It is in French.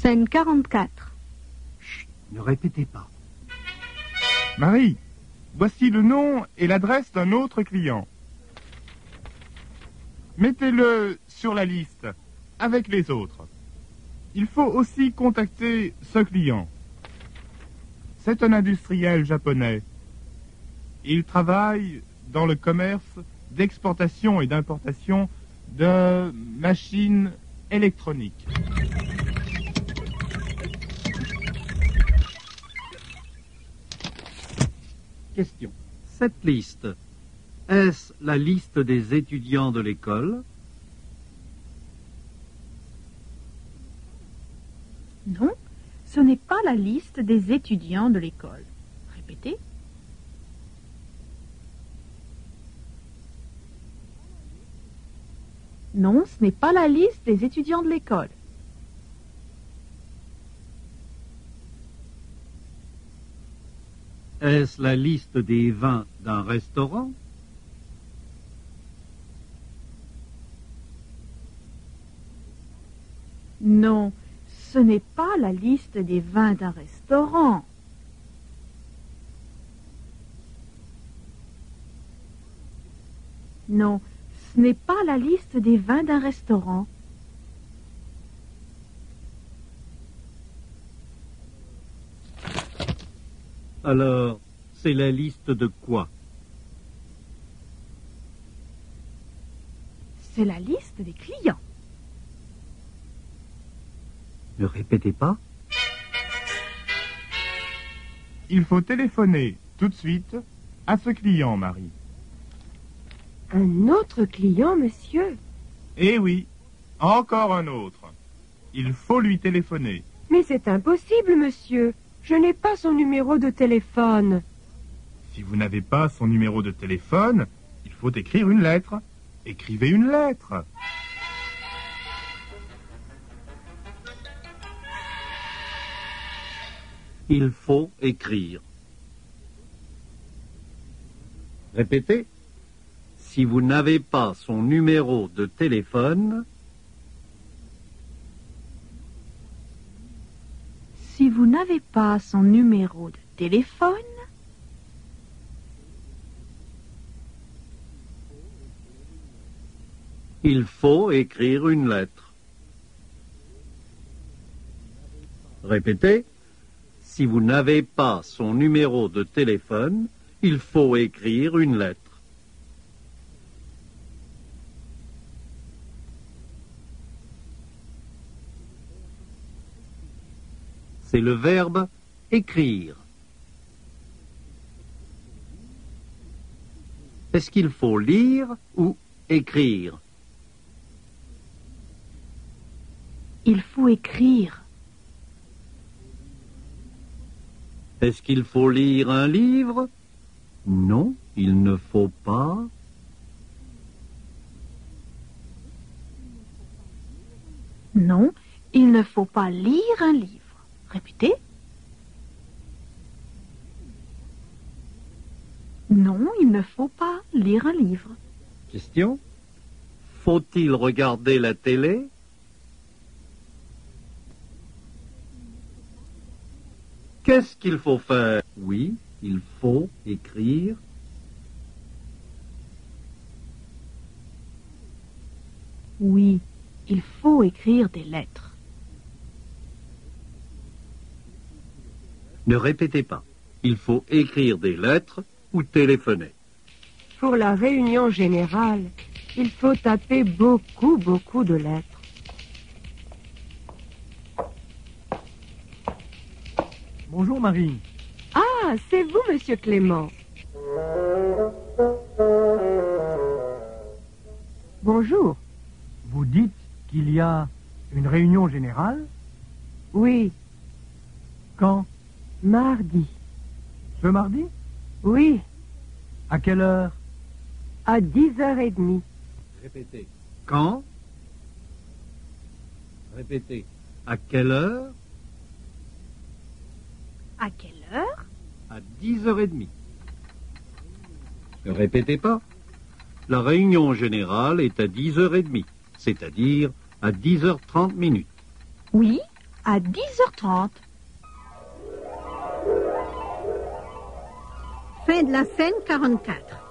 Scène 44. Chut, ne répétez pas. Marie, voici le nom et l'adresse d'un autre client. Mettez-le sur la liste avec les autres. Il faut aussi contacter ce client. C'est un industriel japonais. Il travaille dans le commerce d'exportation et d'importation de machines électroniques. Question. Cette liste, est-ce la liste des étudiants de l'école? Non, ce n'est pas la liste des étudiants de l'école. Répétez. Non, ce n'est pas la liste des étudiants de l'école. Est-ce la liste des vins d'un restaurant? Non, ce n'est pas la liste des vins d'un restaurant. Non, ce n'est pas la liste des vins d'un restaurant. Alors, c'est la liste de quoi? C'est la liste des clients. Ne répétez pas. Il faut téléphoner tout de suite à ce client, Marie. Un autre client, monsieur? Eh oui, encore un autre. Il faut lui téléphoner. Mais c'est impossible, monsieur. Je n'ai pas son numéro de téléphone. Si vous n'avez pas son numéro de téléphone, il faut écrire une lettre. Écrivez une lettre. Il faut écrire. Répétez. Si vous n'avez pas son numéro de téléphone, Si vous n'avez pas son numéro de téléphone, il faut écrire une lettre. Répétez. Si vous n'avez pas son numéro de téléphone, il faut écrire une lettre. C'est le verbe écrire. Est-ce qu'il faut lire ou écrire? il faut écrire. Est-ce qu'il faut lire un livre? Non, il ne faut pas. Non, il ne faut pas lire un livre. Répétez. Non, il ne faut pas lire un livre. Question. Faut-il regarder la télé? Qu'est-ce qu'il faut faire? Oui, il faut écrire. Oui, il faut écrire des lettres. Ne répétez pas. Il faut écrire des lettres ou téléphoner. Pour la réunion générale, il faut taper beaucoup de lettres. Bonjour Marie. Ah, c'est vous, monsieur Clément. Bonjour. Vous dites qu'il y a une réunion générale? Oui, Quand? mardi. Ce mardi? Oui, À quelle heure? à 10h30. Répétez. Quand? Répétez. À quelle heure? À quelle heure? À 10h30. Ne répétez pas. La réunion générale est à 10h30, c'est-à-dire à 10h30 minutes. Oui, à 10h30. Fin de la scène 44.